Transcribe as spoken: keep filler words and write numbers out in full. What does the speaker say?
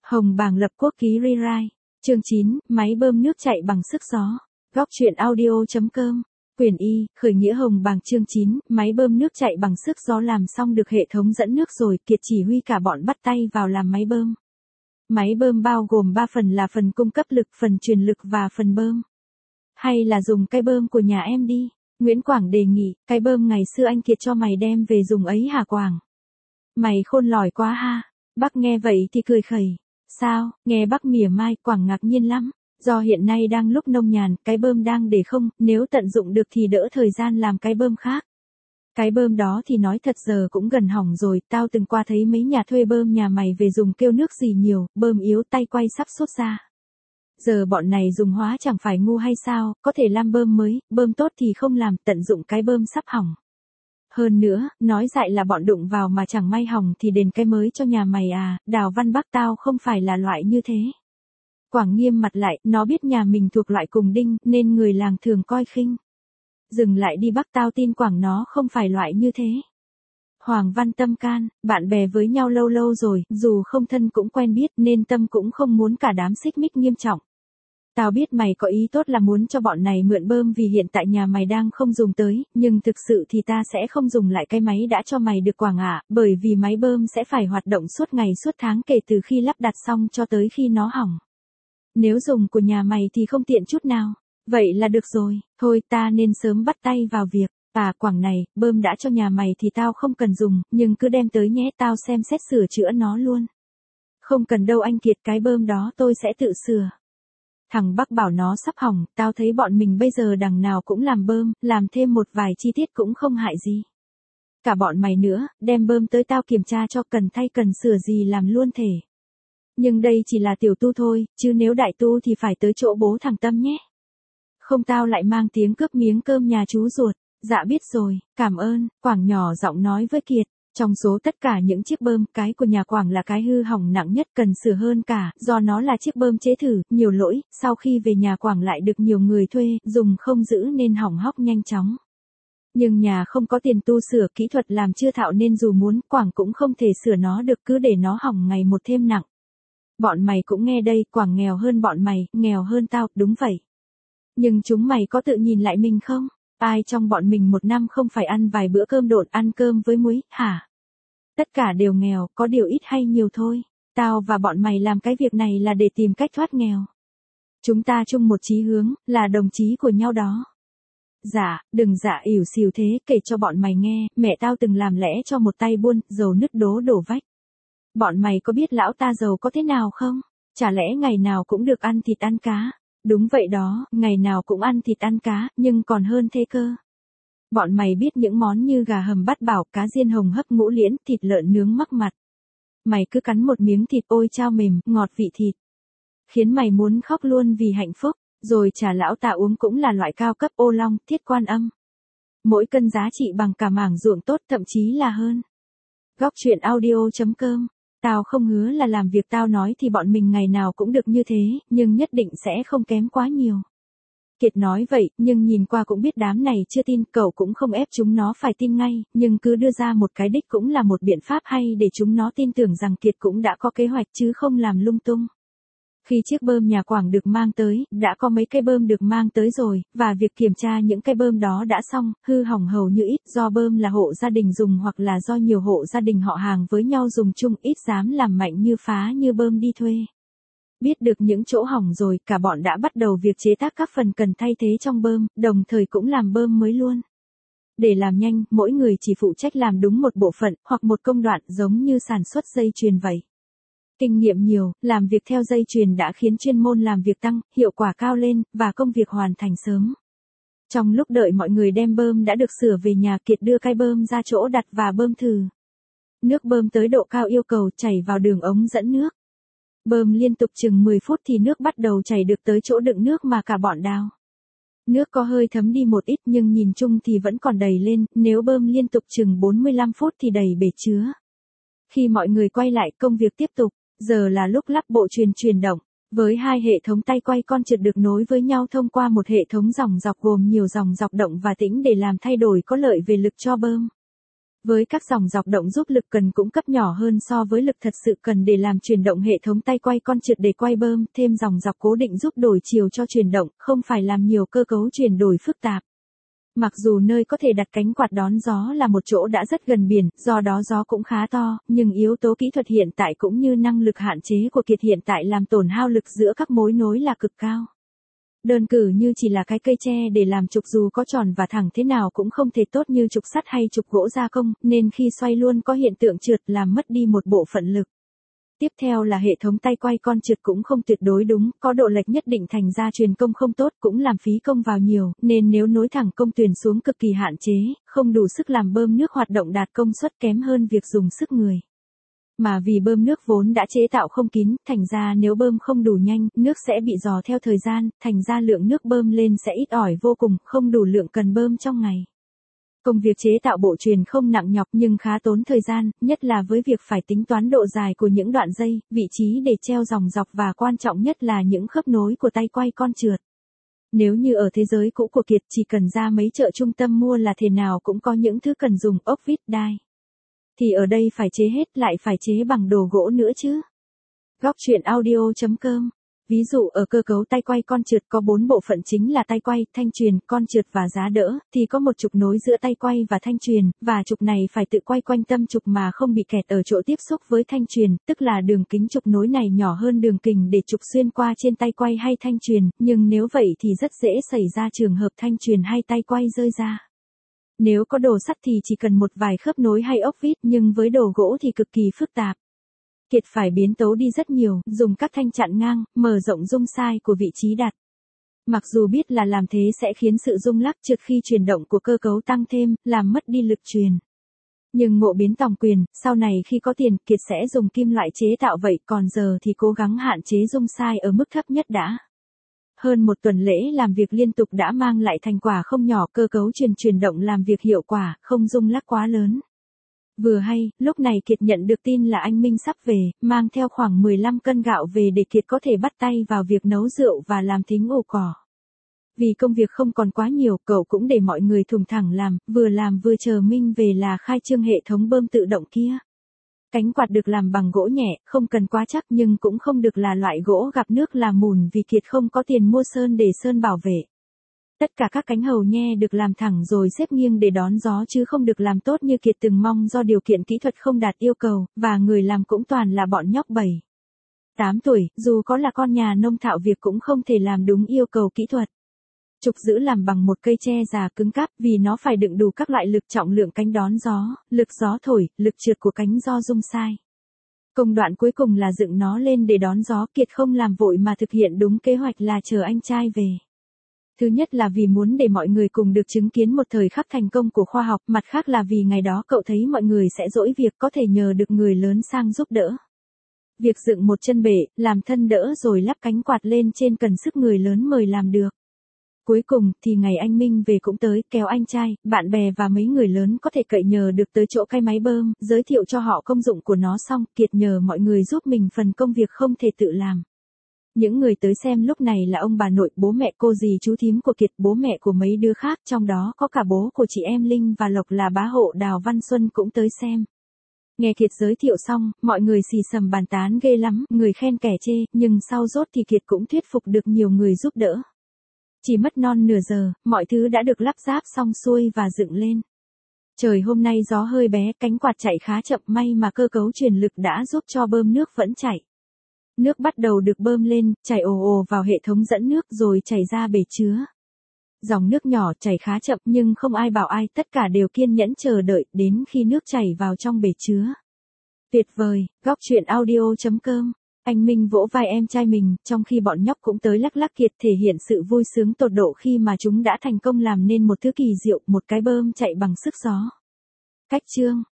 Hồng bảng lập quốc ký rewrite. Chương chín, máy bơm nước chạy bằng sức gió. Góc truyện audio.com. Quyển Y, khởi nghĩa hồng bảng chương chín, máy bơm nước chạy bằng sức gió làm xong được hệ thống dẫn nước rồi, Kiệt chỉ huy cả bọn bắt tay vào làm máy bơm. Máy bơm bao gồm ba phần là phần cung cấp lực, phần truyền lực và phần bơm. Hay là dùng cái bơm của nhà em đi. Nguyễn Quảng đề nghị, cái bơm ngày xưa anh Kiệt cho mày đem về dùng ấy hả Quảng? Mày khôn lỏi quá ha. Bác nghe vậy thì cười khẩy. Sao, nghe bác mỉa mai, Quảng ngạc nhiên lắm. Do hiện nay đang lúc nông nhàn, cái bơm đang để không, nếu tận dụng được thì đỡ thời gian làm cái bơm khác. Cái bơm đó thì nói thật giờ cũng gần hỏng rồi, tao từng qua thấy mấy nhà thuê bơm nhà mày về dùng kêu nước gì nhiều, bơm yếu tay quay sắp sốt ra. Giờ bọn này dùng hóa chẳng phải ngu hay sao, có thể làm bơm mới, bơm tốt thì không làm, tận dụng cái bơm sắp hỏng. Hơn nữa, nói dại là bọn đụng vào mà chẳng may hỏng thì đền cái mới cho nhà mày à, Đào Văn Bắc tao không phải là loại như thế. Quảng nghiêm mặt lại, nó biết nhà mình thuộc loại cùng đinh, nên người làng thường coi khinh. Dừng lại đi bác, tao tin Quảng nó không phải loại như thế. Hoàng Văn Tâm can, bạn bè với nhau lâu lâu rồi, dù không thân cũng quen biết nên Tâm cũng không muốn cả đám xích mích nghiêm trọng. Tao biết mày có ý tốt là muốn cho bọn này mượn bơm vì hiện tại nhà mày đang không dùng tới, nhưng thực sự thì ta sẽ không dùng lại cái máy đã cho mày được Quảng ạ, bởi vì máy bơm sẽ phải hoạt động suốt ngày suốt tháng kể từ khi lắp đặt xong cho tới khi nó hỏng. Nếu dùng của nhà mày thì không tiện chút nào. Vậy là được rồi, thôi ta nên sớm bắt tay vào việc. À Quảng này, bơm đã cho nhà mày thì tao không cần dùng, nhưng cứ đem tới nhé, tao xem xét sửa chữa nó luôn. Không cần đâu anh Kiệt, cái bơm đó tôi sẽ tự sửa. Thằng Bắc bảo nó sắp hỏng, tao thấy bọn mình bây giờ đằng nào cũng làm bơm, làm thêm một vài chi tiết cũng không hại gì. Cả bọn mày nữa, đem bơm tới tao kiểm tra cho, cần thay cần sửa gì làm luôn thể. Nhưng đây chỉ là tiểu tu thôi, chứ nếu đại tu thì phải tới chỗ bố thằng Tâm nhé. Không tao lại mang tiếng cướp miếng cơm nhà chú ruột. Dạ biết rồi, cảm ơn, Quảng nhỏ giọng nói với Kiệt. Trong số tất cả những chiếc bơm, cái của nhà Quảng là cái hư hỏng nặng nhất, cần sửa hơn cả, do nó là chiếc bơm chế thử, nhiều lỗi, sau khi về nhà Quảng lại được nhiều người thuê, dùng không giữ nên hỏng hóc nhanh chóng. Nhưng nhà không có tiền tu sửa, kỹ thuật làm chưa thạo nên dù muốn, Quảng cũng không thể sửa nó được, cứ để nó hỏng ngày một thêm nặng. Bọn mày cũng nghe đây, Quảng nghèo hơn bọn mày, nghèo hơn tao, đúng vậy. Nhưng chúng mày có tự nhìn lại mình không? Ai trong bọn mình một năm không phải ăn vài bữa cơm độn, ăn cơm với muối, hả? Tất cả đều nghèo, có điều ít hay nhiều thôi. Tao và bọn mày làm cái việc này là để tìm cách thoát nghèo. Chúng ta chung một chí hướng, là đồng chí của nhau đó. Dạ, đừng dạ ỉu xìu thế, kể cho bọn mày nghe, mẹ tao từng làm lẽ cho một tay buôn, giàu nứt đố đổ vách. Bọn mày có biết lão ta giàu có thế nào không? Chả lẽ ngày nào cũng được ăn thịt ăn cá? Đúng vậy đó, ngày nào cũng ăn thịt ăn cá, nhưng còn hơn thế cơ. Bọn mày biết những món như gà hầm bát bảo, cá diên hồng hấp ngũ liễn, thịt lợn nướng mắc mặt. Mày cứ cắn một miếng thịt ôi chao mềm, ngọt vị thịt. Khiến mày muốn khóc luôn vì hạnh phúc, rồi trả lão ta uống cũng là loại cao cấp ô long, thiết quan âm. Mỗi cân giá trị bằng cả mảng ruộng tốt, thậm chí là hơn. Góc truyện audio.com. Tao không hứa là làm việc tao nói thì bọn mình ngày nào cũng được như thế, nhưng nhất định sẽ không kém quá nhiều. Kiệt nói vậy, nhưng nhìn qua cũng biết đám này chưa tin, cậu cũng không ép chúng nó phải tin ngay, nhưng cứ đưa ra một cái đích cũng là một biện pháp hay để chúng nó tin tưởng rằng Kiệt cũng đã có kế hoạch chứ không làm lung tung. Khi chiếc bơm nhà Quảng được mang tới, đã có mấy cây bơm được mang tới rồi, và việc kiểm tra những cây bơm đó đã xong, hư hỏng hầu như ít, do bơm là hộ gia đình dùng hoặc là do nhiều hộ gia đình họ hàng với nhau dùng chung, ít dám làm mạnh như phá như bơm đi thuê. Biết được những chỗ hỏng rồi, cả bọn đã bắt đầu việc chế tác các phần cần thay thế trong bơm, đồng thời cũng làm bơm mới luôn. Để làm nhanh, mỗi người chỉ phụ trách làm đúng một bộ phận, hoặc một công đoạn giống như sản xuất dây chuyền vậy. Kinh nghiệm nhiều, làm việc theo dây chuyền đã khiến chuyên môn làm việc tăng, hiệu quả cao lên, và công việc hoàn thành sớm. Trong lúc đợi mọi người đem bơm đã được sửa về nhà, Kiệt đưa cái bơm ra chỗ đặt và bơm thử. Nước bơm tới độ cao yêu cầu chảy vào đường ống dẫn nước. Bơm liên tục chừng mười phút thì nước bắt đầu chảy được tới chỗ đựng nước mà cả bọn đào. Nước có hơi thấm đi một ít nhưng nhìn chung thì vẫn còn đầy lên, nếu bơm liên tục chừng bốn mươi lăm phút thì đầy bể chứa. Khi mọi người quay lại, công việc tiếp tục. Giờ là lúc lắp bộ truyền truyền động, với hai hệ thống tay quay con trượt được nối với nhau thông qua một hệ thống dòng dọc gồm nhiều dòng dọc động và tĩnh để làm thay đổi có lợi về lực cho bơm. Với các dòng dọc động giúp lực cần cũng cấp nhỏ hơn so với lực thật sự cần để làm chuyển động hệ thống tay quay con trượt để quay bơm, thêm dòng dọc cố định giúp đổi chiều cho chuyển động, không phải làm nhiều cơ cấu chuyển đổi phức tạp. Mặc dù nơi có thể đặt cánh quạt đón gió là một chỗ đã rất gần biển, do đó gió cũng khá to, nhưng yếu tố kỹ thuật hiện tại cũng như năng lực hạn chế của kiệt hiện tại làm tổn hao lực giữa các mối nối là cực cao. Đơn cử như chỉ là cái cây tre để làm trục dù có tròn và thẳng thế nào cũng không thể tốt như trục sắt hay trục gỗ gia công, nên khi xoay luôn có hiện tượng trượt làm mất đi một bộ phận lực. Tiếp theo là hệ thống tay quay con trượt cũng không tuyệt đối đúng, có độ lệch nhất định thành ra truyền công không tốt cũng làm phí công vào nhiều, nên nếu nối thẳng công tuyền xuống cực kỳ hạn chế, không đủ sức làm bơm nước hoạt động đạt công suất kém hơn việc dùng sức người. Mà vì bơm nước vốn đã chế tạo không kín, thành ra nếu bơm không đủ nhanh, nước sẽ bị rò theo thời gian, thành ra lượng nước bơm lên sẽ ít ỏi vô cùng, không đủ lượng cần bơm trong ngày. Công việc chế tạo bộ truyền không nặng nhọc nhưng khá tốn thời gian, nhất là với việc phải tính toán độ dài của những đoạn dây, vị trí để treo dòng dọc và quan trọng nhất là những khớp nối của tay quay con trượt. Nếu như ở thế giới cũ của Kiệt chỉ cần ra mấy chợ trung tâm mua là thế nào cũng có những thứ cần dùng ốc vít đai. Thì ở đây phải chế hết lại phải chế bằng đồ gỗ nữa chứ. Góc truyện audio chấm com. Ví dụ ở cơ cấu tay quay con trượt có bốn bộ phận chính là tay quay, thanh chuyền, con trượt và giá đỡ, thì có một trục nối giữa tay quay và thanh chuyền, và trục này phải tự quay quanh tâm trục mà không bị kẹt ở chỗ tiếp xúc với thanh chuyền, tức là đường kính trục nối này nhỏ hơn đường kình để trục xuyên qua trên tay quay hay thanh chuyền, nhưng nếu vậy thì rất dễ xảy ra trường hợp thanh chuyền hay tay quay rơi ra. Nếu có đồ sắt thì chỉ cần một vài khớp nối hay ốc vít, nhưng với đồ gỗ thì cực kỳ phức tạp. Kiệt phải biến tấu đi rất nhiều, dùng các thanh chặn ngang, mở rộng rung sai của vị trí đặt. Mặc dù biết là làm thế sẽ khiến sự rung lắc trượt khi chuyển động của cơ cấu tăng thêm, làm mất đi lực truyền. Nhưng ngộ biến tòng quyền, sau này khi có tiền, Kiệt sẽ dùng kim loại chế tạo vậy, còn giờ thì cố gắng hạn chế rung sai ở mức thấp nhất đã. Hơn một tuần lễ làm việc liên tục đã mang lại thành quả không nhỏ, cơ cấu truyền chuyển động làm việc hiệu quả, không rung lắc quá lớn. Vừa hay, lúc này Kiệt nhận được tin là anh Minh sắp về, mang theo khoảng mười lăm cân gạo về để Kiệt có thể bắt tay vào việc nấu rượu và làm thính ổ cỏ. Vì công việc không còn quá nhiều, cậu cũng để mọi người thùng thẳng làm, vừa làm vừa chờ Minh về là khai trương hệ thống bơm tự động kia. Cánh quạt được làm bằng gỗ nhẹ, không cần quá chắc nhưng cũng không được là loại gỗ gặp nước làm mùn vì Kiệt không có tiền mua sơn để sơn bảo vệ. Tất cả các cánh hầu nhe được làm thẳng rồi xếp nghiêng để đón gió chứ không được làm tốt như Kiệt từng mong do điều kiện kỹ thuật không đạt yêu cầu, và người làm cũng toàn là bọn nhóc bảy, tám tuổi, dù có là con nhà nông thạo việc cũng không thể làm đúng yêu cầu kỹ thuật. Trục giữ làm bằng một cây tre già cứng cáp vì nó phải đựng đủ các loại lực trọng lượng cánh đón gió, lực gió thổi, lực trượt của cánh do rung sai. Công đoạn cuối cùng là dựng nó lên để đón gió. Kiệt không làm vội mà thực hiện đúng kế hoạch là chờ anh trai về. Thứ nhất là vì muốn để mọi người cùng được chứng kiến một thời khắc thành công của khoa học, mặt khác là vì ngày đó cậu thấy mọi người sẽ dỗi việc có thể nhờ được người lớn sang giúp đỡ. Việc dựng một chân bể, làm thân đỡ rồi lắp cánh quạt lên trên cần sức người lớn mời làm được. Cuối cùng thì ngày anh Minh về cũng tới, kéo anh trai, bạn bè và mấy người lớn có thể cậy nhờ được tới chỗ cái máy bơm, giới thiệu cho họ công dụng của nó xong, Kiệt nhờ mọi người giúp mình phần công việc không thể tự làm. Những người tới xem lúc này là ông bà nội, bố mẹ, cô dì chú thím của Kiệt, bố mẹ của mấy đứa khác, trong đó có cả bố của chị em Linh và Lộc là bá hộ Đào Văn Xuân cũng tới xem. Nghe Kiệt giới thiệu xong, mọi người xì xầm bàn tán ghê lắm, người khen kẻ chê, nhưng sau rốt thì Kiệt cũng thuyết phục được nhiều người giúp đỡ. Chỉ mất non nửa giờ, mọi thứ đã được lắp ráp xong xuôi và dựng lên. Trời hôm nay gió hơi bé, cánh quạt chạy khá chậm, may mà cơ cấu truyền lực đã giúp cho bơm nước vẫn chảy. Nước bắt đầu được bơm lên, chảy ồ ồ vào hệ thống dẫn nước rồi chảy ra bể chứa. Dòng nước nhỏ chảy khá chậm nhưng không ai bảo ai, tất cả đều kiên nhẫn chờ đợi đến khi nước chảy vào trong bể chứa. Tuyệt vời, góc truyện audio chấm com. Anh Minh vỗ vai em trai mình, trong khi bọn nhóc cũng tới lắc lắc. Kiệt thể hiện sự vui sướng tột độ khi mà chúng đã thành công làm nên một thứ kỳ diệu, một cái bơm chạy bằng sức gió. Cách chương